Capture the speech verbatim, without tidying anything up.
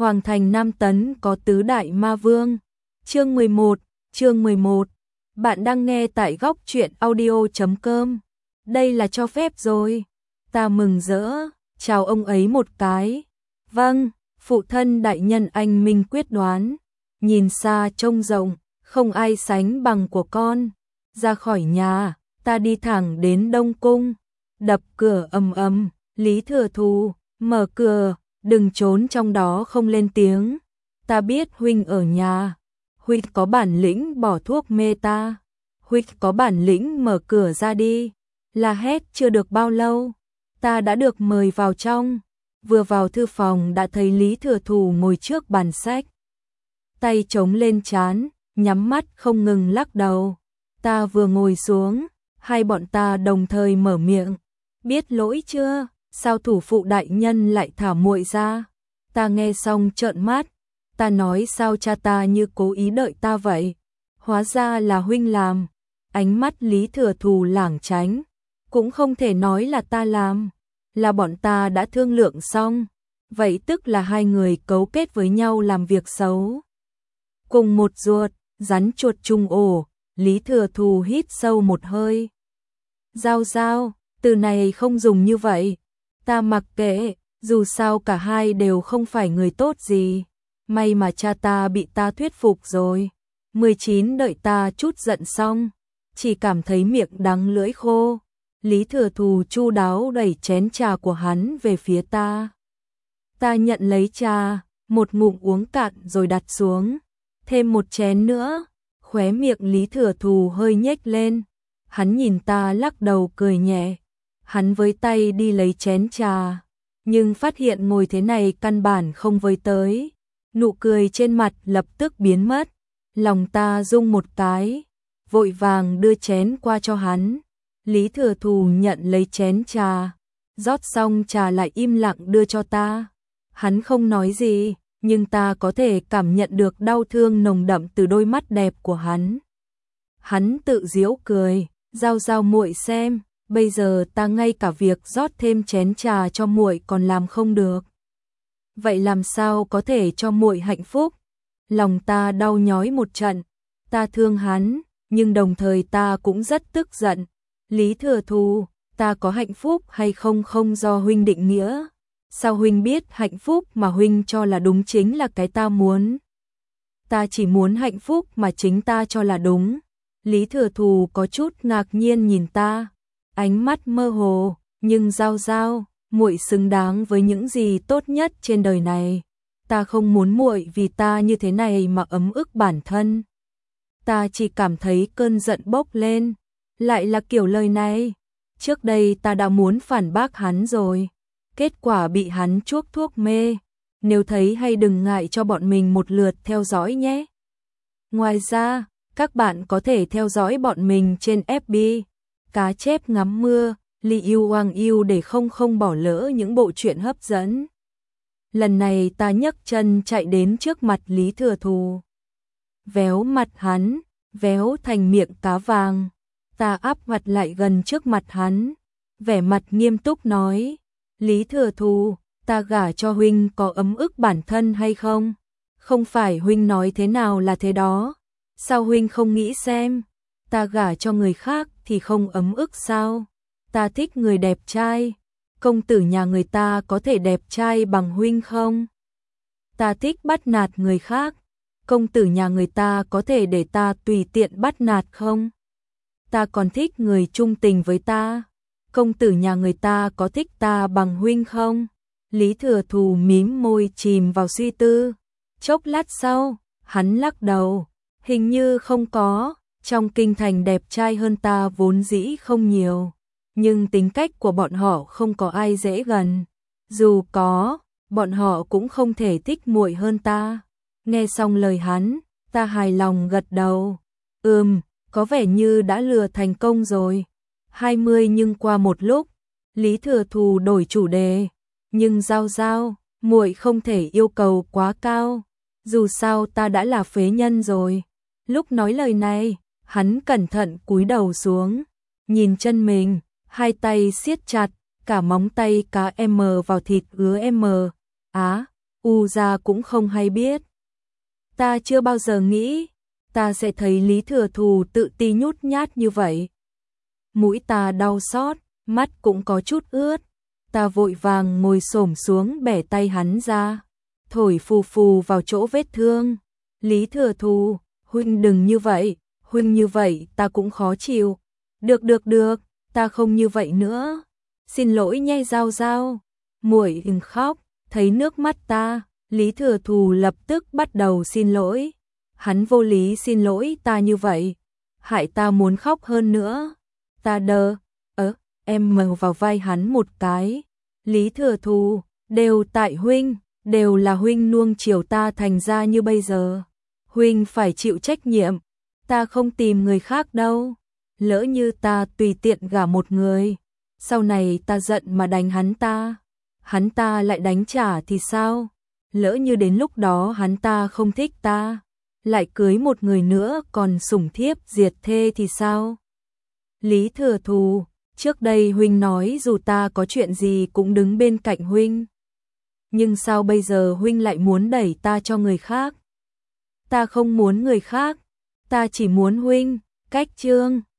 Hoàng thành Nam Tấn có tứ đại ma vương. Chương mười một, chương mười một. Bạn đang nghe tại góc truyện audio chấm com. Đây là cho phép rồi. Ta mừng rỡ, chào ông ấy một cái. Vâng, phụ thân đại nhân anh minh quyết đoán. Nhìn xa trông rộng, không ai sánh bằng của con. Ra khỏi nhà, ta đi thẳng đến Đông Cung. Đập cửa ầm ầm, Lý Thừa Thù, mở cửa, đừng trốn trong đó không lên tiếng. Ta biết huynh ở nhà. Huynh có bản lĩnh bỏ thuốc mê ta. Huynh có bản lĩnh mở cửa ra đi. La hét chưa được bao lâu, ta đã được mời vào trong. Vừa vào thư phòng đã thấy Lý Thừa Thù ngồi trước bàn sách. Tay chống lên trán, nhắm mắt không ngừng lắc đầu. Ta vừa ngồi xuống, hai bọn ta đồng thời mở miệng. Biết lỗi chưa? Sao thủ phụ đại nhân lại thả muội ra? Ta nghe xong trợn mắt. Ta nói sao cha ta như cố ý đợi ta vậy? Hóa ra là huynh làm. Ánh mắt Lý Thừa Thù lảng tránh. Cũng không thể nói là ta làm. Là bọn ta đã thương lượng xong. Vậy tức là hai người cấu kết với nhau làm việc xấu. Cùng một ruột, rắn chuột chung ổ. Lý Thừa Thù hít sâu một hơi. Giao giao, từ này không dùng như vậy. Ta mặc kệ, dù sao cả hai đều không phải người tốt gì. May mà cha ta bị ta thuyết phục rồi. mười chín đợi ta chút giận xong, chỉ cảm thấy miệng đắng lưỡi khô. Lý Thừa Thù chu đáo đẩy chén trà của hắn về phía ta. Ta nhận lấy trà, một ngụm uống cạn rồi đặt xuống. Thêm một chén nữa, khóe miệng Lý Thừa Thù hơi nhếch lên. Hắn nhìn ta lắc đầu cười nhẹ. Hắn với tay đi lấy chén trà, nhưng phát hiện ngồi thế này căn bản không với tới. Nụ cười trên mặt lập tức biến mất. Lòng ta rung một cái, vội vàng đưa chén qua cho hắn. Lý Thừa Thù nhận lấy chén trà, rót xong trà lại im lặng đưa cho ta. Hắn không nói gì, nhưng ta có thể cảm nhận được đau thương nồng đậm từ đôi mắt đẹp của hắn. Hắn tự giễu cười, giao giao muội xem, bây giờ ta ngay cả việc rót thêm chén trà cho muội còn làm không được. Vậy làm sao có thể cho muội hạnh phúc? Lòng ta đau nhói một trận. Ta thương hắn, nhưng đồng thời ta cũng rất tức giận. Lý Thừa Thù, ta có hạnh phúc hay không không do huynh định nghĩa. Sao huynh biết hạnh phúc mà huynh cho là đúng chính là cái ta muốn? Ta chỉ muốn hạnh phúc mà chính ta cho là đúng. Lý Thừa Thù có chút ngạc nhiên nhìn ta, ánh mắt mơ hồ, nhưng giao giao, muội xứng đáng với những gì tốt nhất trên đời này. Ta không muốn muội vì ta như thế này mà ấm ức bản thân. Ta chỉ cảm thấy cơn giận bốc lên, lại là kiểu lời này. Trước đây ta đã muốn phản bác hắn rồi, kết quả bị hắn chuốc thuốc mê. Nếu thấy hay đừng ngại cho bọn mình một lượt theo dõi nhé. Ngoài ra, các bạn có thể theo dõi bọn mình trên ép bê, Cá Chép Ngắm Mưa, Li Yêu Hoàng Yêu để không không bỏ lỡ những bộ truyện hấp dẫn. Lần này ta nhấc chân chạy đến trước mặt Lý Thừa Thù. Véo mặt hắn, véo thành miệng cá vàng. Ta áp mặt lại gần trước mặt hắn, vẻ mặt nghiêm túc nói. Lý Thừa Thù, ta gả cho huynh có ấm ức bản thân hay không? Không phải huynh nói thế nào là thế đó. Sao huynh không nghĩ xem, ta gả cho người khác thì không ấm ức sao? Ta thích người đẹp trai, công tử nhà người ta có thể đẹp trai bằng huynh không? Ta thích bắt nạt người khác, công tử nhà người ta có thể để ta tùy tiện bắt nạt không? Ta còn thích người trung tình với ta, công tử nhà người ta có thích ta bằng huynh không? Lý Thừa Thù mím môi chìm vào suy tư. Chốc lát sau, hắn lắc đầu. Hình như không có, trong kinh thành đẹp trai hơn ta vốn dĩ không nhiều. Nhưng tính cách của bọn họ không có ai dễ gần. Dù có, bọn họ cũng không thể thích muội hơn ta. Nghe xong lời hắn, ta hài lòng gật đầu. Ừm, có vẻ như đã lừa thành công rồi. hai mươi nhưng qua một lúc, Lý Thừa Thù đổi chủ đề. Nhưng giao giao, muội không thể yêu cầu quá cao. Dù sao ta đã là phế nhân rồi. Lúc nói lời này, hắn cẩn thận cúi đầu xuống, nhìn chân mình, hai tay siết chặt, cả móng tay cá em vào thịt ứa em. Á, U gia cũng không hay biết. Ta chưa bao giờ nghĩ ta sẽ thấy Lý Thừa Thù tự ti nhút nhát như vậy. Mũi ta đau xót, mắt cũng có chút ướt. Ta vội vàng ngồi xổm xuống bẻ tay hắn ra, thổi phù phù vào chỗ vết thương. Lý Thừa Thù, huynh đừng như vậy, huynh như vậy ta cũng khó chịu. Được được được, ta không như vậy nữa. Xin lỗi nhé Giao Giao. Muội đừng khóc, thấy nước mắt ta, Lý Thừa Thù lập tức bắt đầu xin lỗi. Hắn vô lý xin lỗi ta như vậy, hại ta muốn khóc hơn nữa. Ta đờ, ớ, em mờ vào vai hắn một cái. Lý Thừa Thù, đều tại huynh, đều là huynh nuông chiều ta thành ra như bây giờ. Huynh phải chịu trách nhiệm, ta không tìm người khác đâu. Lỡ như ta tùy tiện gả một người, sau này ta giận mà đánh hắn ta, hắn ta lại đánh trả thì sao? Lỡ như đến lúc đó hắn ta không thích ta, lại cưới một người nữa còn sủng thiếp diệt thê thì sao? Lý Thừa Thù, trước đây huynh nói dù ta có chuyện gì cũng đứng bên cạnh huynh. Nhưng sao bây giờ huynh lại muốn đẩy ta cho người khác? Ta không muốn người khác, ta chỉ muốn huynh. Cách chương